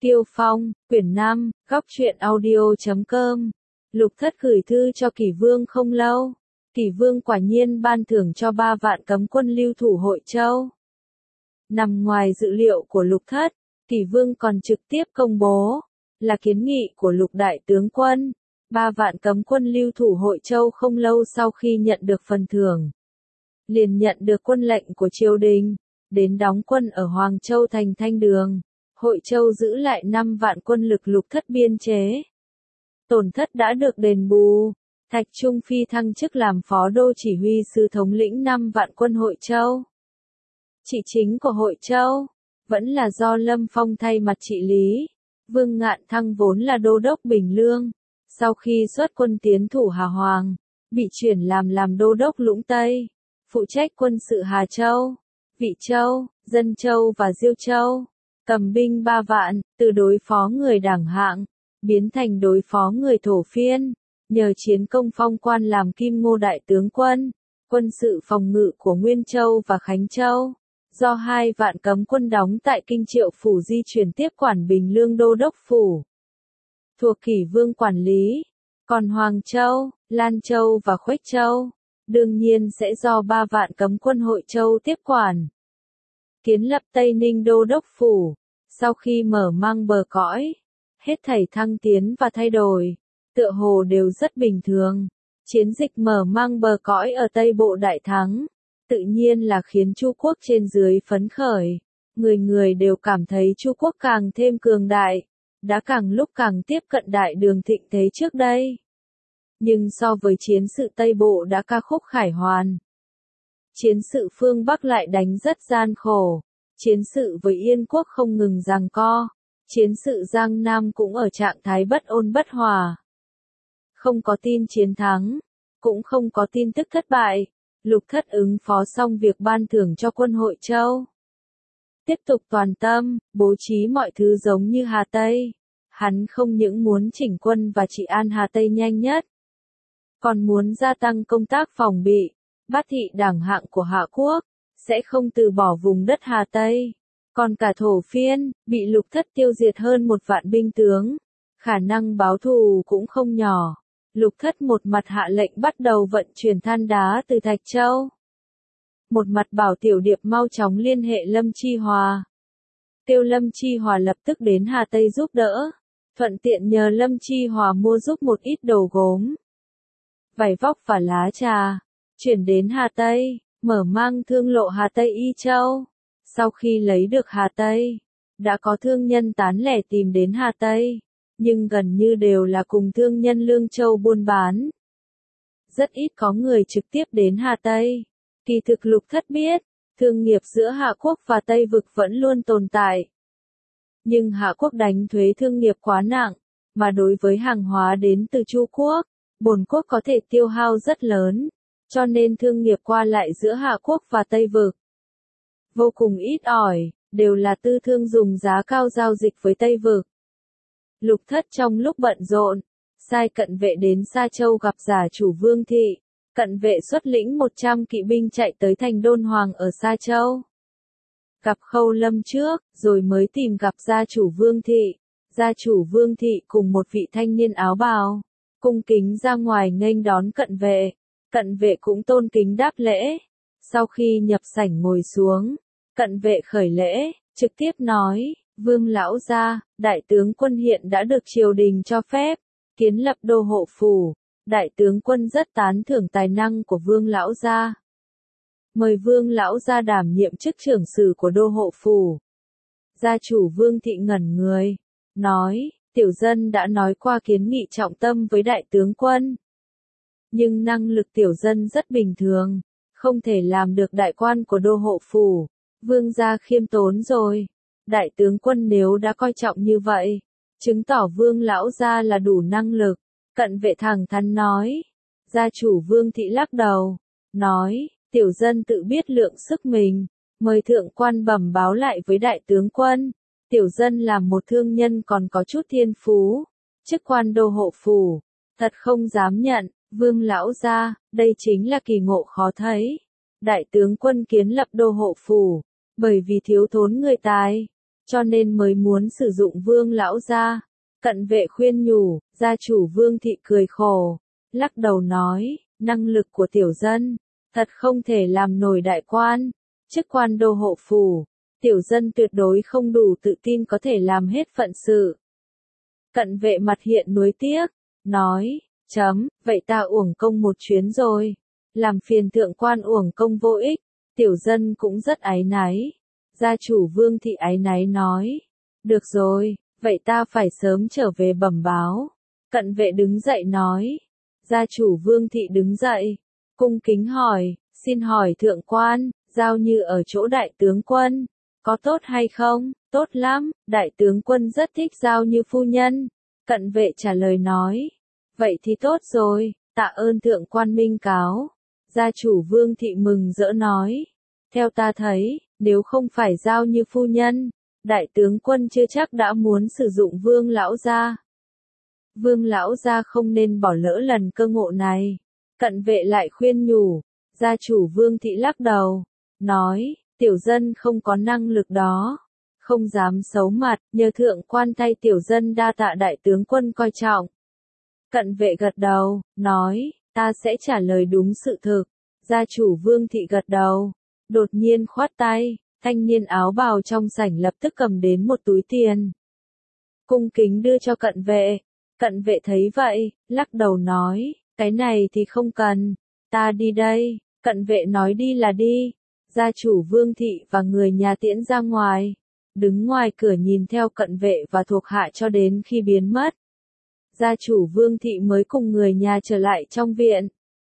Tiêu Phong, quyển 5, góc truyện audio.com. Lục Thất gửi thư cho Kỷ Vương không lâu. Kỷ Vương quả nhiên ban thưởng cho 3 vạn cấm quân lưu thủ Hội Châu. Nằm ngoài dự liệu của Lục Thất, Kỷ Vương còn trực tiếp công bố, là kiến nghị của Lục Đại tướng quân. 3 vạn cấm quân lưu thủ Hội Châu không lâu sau khi nhận được phần thưởng, liền nhận được quân lệnh của triều đình, đến đóng quân ở Hoàng Châu thành Thanh Đường. Hội Châu giữ lại 5 vạn quân lực Lục Thất biên chế. Tổn thất đã được đền bù. Thạch Trung Phi thăng chức làm phó đô chỉ huy sư thống lĩnh 5 vạn quân Hội Châu. Trị chính của Hội Châu vẫn là do Lâm Phong thay mặt trị lý. Vương Ngạn Thăng vốn là đô đốc Bình Lương, sau khi xuất quân tiến thủ Hà Hoàng, bị chuyển làm đô đốc Lũng Tây, phụ trách quân sự Hà Châu, Vị Châu, Dân Châu và Diêu Châu. Cầm binh 3 vạn, từ đối phó người đảng hạng, biến thành đối phó người thổ phiên, nhờ chiến công phong quan làm Kim Ngô đại tướng quân, quân sự phòng ngự của Nguyên Châu và Khánh Châu, do 2 vạn cấm quân đóng tại Kinh Triệu Phủ di chuyển tiếp quản Bình Lương đô đốc phủ, thuộc Kỷ Vương quản lý, còn Hoàng Châu, Lan Châu và Khuếch Châu, đương nhiên sẽ do 3 vạn cấm quân Hội Châu tiếp quản. Kiến lập Tây Ninh đô đốc phủ, sau khi mở mang bờ cõi, hết thảy thăng tiến và thay đổi, tựa hồ đều rất bình thường. Chiến dịch mở mang bờ cõi ở Tây Bộ đại thắng, tự nhiên là khiến Chu quốc trên dưới phấn khởi, người người đều cảm thấy Chu quốc càng thêm cường đại, đã càng lúc càng tiếp cận đại đường thịnh thế trước đây. Nhưng so với chiến sự Tây Bộ đã ca khúc khải hoàn, chiến sự phương Bắc lại đánh rất gian khổ, chiến sự với Yên quốc không ngừng giằng co, chiến sự Giang Nam cũng ở trạng thái bất ôn bất hòa. Không có tin chiến thắng, cũng không có tin tức thất bại, Lục Thất ứng phó xong việc ban thưởng cho quân Hội Châu. Tiếp tục toàn tâm, bố trí mọi thứ giống như Hà Tây. Hắn không những muốn chỉnh quân và trị an Hà Tây nhanh nhất, còn muốn gia tăng công tác phòng bị. Bát thị đảng hạng của Hạ Quốc sẽ không từ bỏ vùng đất Hà Tây, còn cả thổ phiên bị Lục Thất tiêu diệt hơn 1 vạn binh tướng, khả năng báo thù cũng không nhỏ. Lục Thất một mặt hạ lệnh bắt đầu vận chuyển than đá từ Thạch Châu, một mặt bảo Tiểu Điệp mau chóng liên hệ Lâm Chi Hòa, kêu Lâm Chi Hòa lập tức đến Hà Tây giúp đỡ, thuận tiện nhờ Lâm Chi Hòa mua giúp một ít đồ gốm, vải vóc và lá trà, chuyển đến Hà Tây, mở mang thương lộ Hà Tây Y Châu. Sau khi lấy được Hà Tây, đã có thương nhân tán lẻ tìm đến Hà Tây, nhưng gần như đều là cùng thương nhân Lương Châu buôn bán. Rất ít có người trực tiếp đến Hà Tây. Kỳ thực Lục Thất biết, thương nghiệp giữa Hạ Quốc và Tây Vực vẫn luôn tồn tại. Nhưng Hạ Quốc đánh thuế thương nghiệp quá nặng, mà đối với hàng hóa đến từ Chu Quốc, bổn quốc có thể tiêu hao rất lớn, cho nên thương nghiệp qua lại giữa Hạ Quốc và Tây Vực vô cùng ít ỏi, đều là tư thương dùng giá cao giao dịch với Tây Vực. Lục Thất trong lúc bận rộn, sai cận vệ đến Sa Châu gặp giả chủ Vương Thị. Cận vệ xuất lĩnh 100 kỵ binh chạy tới thành Đôn Hoàng ở Sa Châu. Gặp Khâu Lâm trước, rồi mới tìm gặp gia chủ Vương Thị. Gia chủ Vương Thị cùng một vị thanh niên áo bào, cung kính ra ngoài nghênh đón cận vệ. Cận vệ cũng tôn kính đáp lễ. Sau khi nhập sảnh ngồi xuống, cận vệ khởi lễ, trực tiếp nói, Vương lão gia, đại tướng quân hiện đã được triều đình cho phép kiến lập đô hộ phủ. Đại tướng quân rất tán thưởng tài năng của Vương lão gia. Mời Vương lão gia đảm nhiệm chức trưởng sử của đô hộ phủ. Gia chủ Vương Thị ngẩn người, nói, tiểu dân đã nói qua kiến nghị trọng tâm với đại tướng quân. Nhưng năng lực tiểu dân rất bình thường, không thể làm được đại quan của đô hộ phủ. Vương gia khiêm tốn rồi. Đại tướng quân nếu đã coi trọng như vậy, chứng tỏ Vương lão gia là đủ năng lực. Cận vệ thẳng thắn nói. Gia chủ Vương Thị lắc đầu, nói, tiểu dân tự biết lượng sức mình, mời thượng quan bẩm báo lại với đại tướng quân. Tiểu dân làm một thương nhân còn có chút thiên phú, chức quan đô hộ phủ, thật không dám nhận. Vương lão gia, đây chính là kỳ ngộ khó thấy. Đại tướng quân kiến lập đô hộ phủ, bởi vì thiếu thốn người tài, cho nên mới muốn sử dụng Vương lão gia. Cận vệ khuyên nhủ, gia chủ Vương thị cười khổ, lắc đầu nói, năng lực của tiểu dân, thật không thể làm nổi đại quan, chức quan đô hộ phủ, tiểu dân tuyệt đối không đủ tự tin có thể làm hết phận sự. Cận vệ mặt hiện nuối tiếc, nói, vậy ta uổng công một chuyến rồi, làm phiền thượng quan uổng công vô ích, tiểu dân cũng rất áy náy. Gia chủ Vương thị áy náy nói, được rồi, vậy ta phải sớm trở về bẩm báo. Cận vệ đứng dậy nói, gia chủ Vương thị đứng dậy, cung kính hỏi, xin hỏi thượng quan, Giao Như ở chỗ đại tướng quân, có tốt hay không? Tốt lắm, đại tướng quân rất thích Giao Như phu nhân. Cận vệ trả lời nói, vậy thì tốt rồi, tạ ơn thượng quan minh cáo. Gia chủ Vương thị mừng rỡ nói, theo ta thấy, nếu không phải Giao Như phu nhân, đại tướng quân chưa chắc đã muốn sử dụng Vương lão gia. Vương lão gia không nên bỏ lỡ lần cơ ngộ này. Cận vệ lại khuyên nhủ, gia chủ Vương thị lắc đầu, nói, tiểu dân không có năng lực đó, không dám xấu mặt, nhờ thượng quan thay tiểu dân đa tạ đại tướng quân coi trọng. Cận vệ gật đầu, nói, ta sẽ trả lời đúng sự thực. Gia chủ Vương thị gật đầu, đột nhiên khoát tay, thanh niên áo bào trong sảnh lập tức cầm đến một túi tiền. Cung kính đưa cho cận vệ. Cận vệ thấy vậy, lắc đầu nói, cái này thì không cần, ta đi đây. Cận vệ nói đi là đi. Gia chủ Vương thị và người nhà tiễn ra ngoài, đứng ngoài cửa nhìn theo cận vệ và thuộc hạ cho đến khi biến mất. Gia chủ Vương thị mới cùng người nhà trở lại trong viện.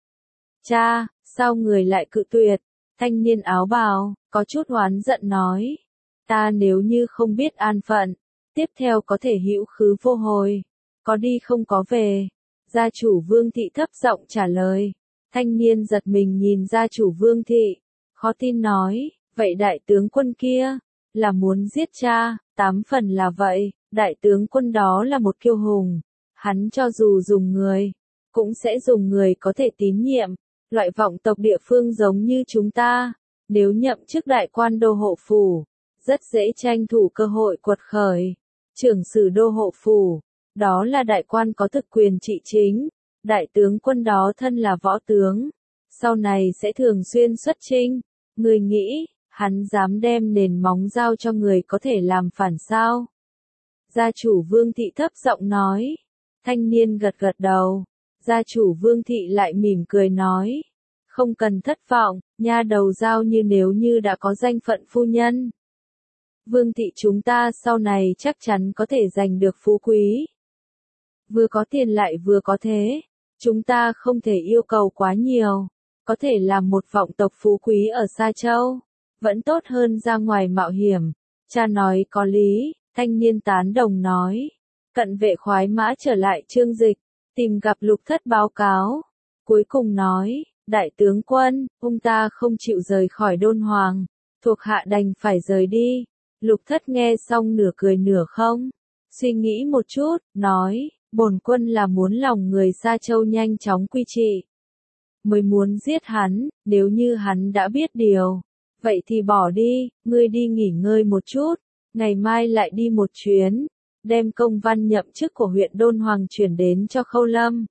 Cha, sao người lại cự tuyệt? Thanh niên áo bào, có chút oán giận nói. Ta nếu như không biết an phận, tiếp theo có thể hữu khứ vô hồi, có đi không có về. Gia chủ Vương thị thấp giọng trả lời. Thanh niên giật mình nhìn gia chủ Vương thị, khó tin nói, vậy đại tướng quân kia, là muốn giết cha? 8 phần là vậy, đại tướng quân đó là một kiêu hùng, hắn cho dù dùng người, cũng sẽ dùng người có thể tín nhiệm, loại vọng tộc địa phương giống như chúng ta, nếu nhậm chức đại quan đô hộ phủ, rất dễ tranh thủ cơ hội quật khởi. Trưởng sử đô hộ phủ, đó là đại quan có thực quyền trị chính, đại tướng quân đó thân là võ tướng, sau này sẽ thường xuyên xuất chinh. Người nghĩ, hắn dám đem nền móng giao cho người có thể làm phản sao? Gia chủ Vương thị thấp giọng nói. Thanh niên gật gật đầu. Gia chủ Vương thị lại mỉm cười nói, không cần thất vọng, nha đầu Giao Như nếu như đã có danh phận phu nhân, Vương thị chúng ta sau này chắc chắn có thể giành được phú quý. Vừa có tiền lại vừa có thế, chúng ta không thể yêu cầu quá nhiều, có thể làm một vọng tộc phú quý ở Sa Châu, vẫn tốt hơn ra ngoài mạo hiểm. Cha nói có lý, thanh niên tán đồng nói. Cận vệ khoái mã trở lại Trương Dịch, tìm gặp Lục Thất báo cáo, cuối cùng nói, đại tướng quân, ông ta không chịu rời khỏi Đôn Hoàng, thuộc hạ đành phải rời đi. Lục Thất nghe xong nửa cười nửa không, suy nghĩ một chút, nói, bổn quân là muốn lòng người Sa Châu nhanh chóng quy trị, mới muốn giết hắn. Nếu như hắn đã biết điều, vậy thì bỏ đi, ngươi đi nghỉ ngơi một chút, ngày mai lại đi một chuyến, đem công văn nhậm chức của huyện Đôn Hoàng chuyển đến cho Khâu Lâm,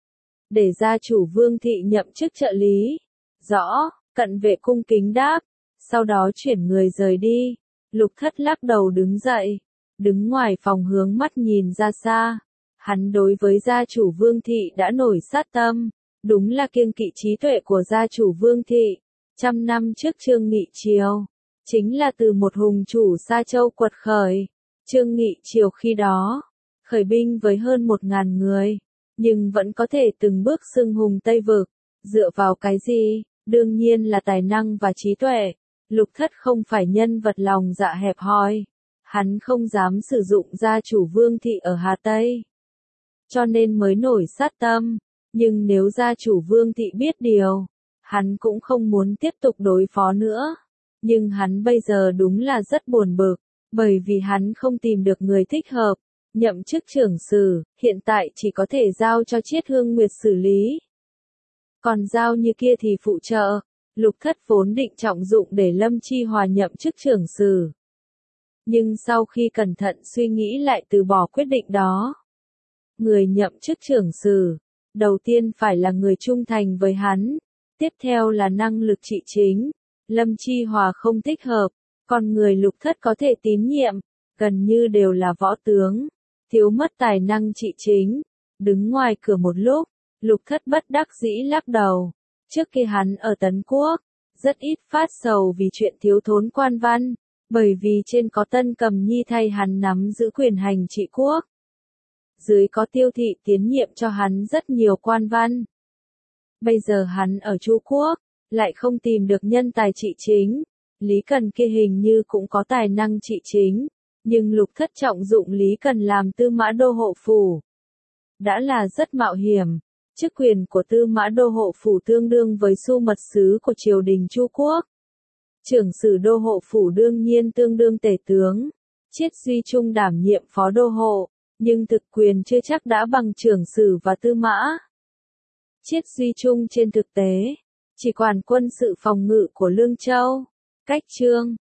để gia chủ Vương thị nhậm chức trợ lý. Rõ. Cận vệ cung kính đáp, sau đó chuyển người rời đi. Lục Thất lắc đầu đứng dậy, đứng ngoài phòng hướng mắt nhìn ra xa. Hắn đối với gia chủ Vương thị đã nổi sát tâm, đúng là kiêng kỵ trí tuệ của gia chủ Vương thị. 100 năm trước Trương Nghị Triều, chính là từ một hùng chủ Sa Châu quật khởi. Trương Nghị Triều khi đó, khởi binh với hơn 1000 người, nhưng vẫn có thể từng bước xưng hùng Tây Vực. Dựa vào cái gì? Đương nhiên là tài năng và trí tuệ. Lục Thất không phải nhân vật lòng dạ hẹp hòi. Hắn không dám sử dụng gia chủ Vương thị ở Hà Tây, cho nên mới nổi sát tâm. Nhưng nếu gia chủ Vương thị biết điều, hắn cũng không muốn tiếp tục đối phó nữa. Nhưng hắn bây giờ đúng là rất buồn bực, bởi vì hắn không tìm được người thích hợp. Nhậm chức trưởng sử, hiện tại chỉ có thể giao cho Chiết Hương Nguyệt xử lý. Còn Giao Như kia thì phụ trợ. Lục Thất vốn định trọng dụng để Lâm Chi Hòa nhậm chức trưởng sử, Nhưng sau khi cẩn thận suy nghĩ lại từ bỏ quyết định đó. Người nhậm chức trưởng sử, đầu tiên phải là người trung thành với hắn, tiếp theo là năng lực trị chính. Lâm Chi Hòa không thích hợp, còn người Lục Thất có thể tín nhiệm, gần như đều là võ tướng, thiếu mất tài năng trị chính. Đứng ngoài cửa một lúc, Lục Thất bất đắc dĩ lắc đầu. Trước khi hắn ở Tấn Quốc, rất ít phát sầu vì chuyện thiếu thốn quan văn, bởi vì trên có Tân Cầm Nhi thay hắn nắm giữ quyền hành trị quốc. Dưới có Tiêu Thị tiến nhiệm cho hắn rất nhiều quan văn. Bây giờ hắn ở Chu Quốc, lại không tìm được nhân tài trị chính. Lý Cần kia hình như cũng có tài năng trị chính, nhưng Lục Thất trọng dụng Lý Cần làm Tư Mã Đô hộ phủ. Đã là rất mạo hiểm, chức quyền của Tư Mã Đô hộ phủ tương đương với Su mật sứ của triều đình Chu Quốc. Trưởng sử Đô hộ phủ đương nhiên tương đương tể tướng, Chiết Duy Trung đảm nhiệm phó đô hộ, nhưng thực quyền chưa chắc đã bằng trưởng sử và Tư Mã. Chiết Duy Trung trên thực tế, chỉ quản quân sự phòng ngự của Lương Châu. Cách chương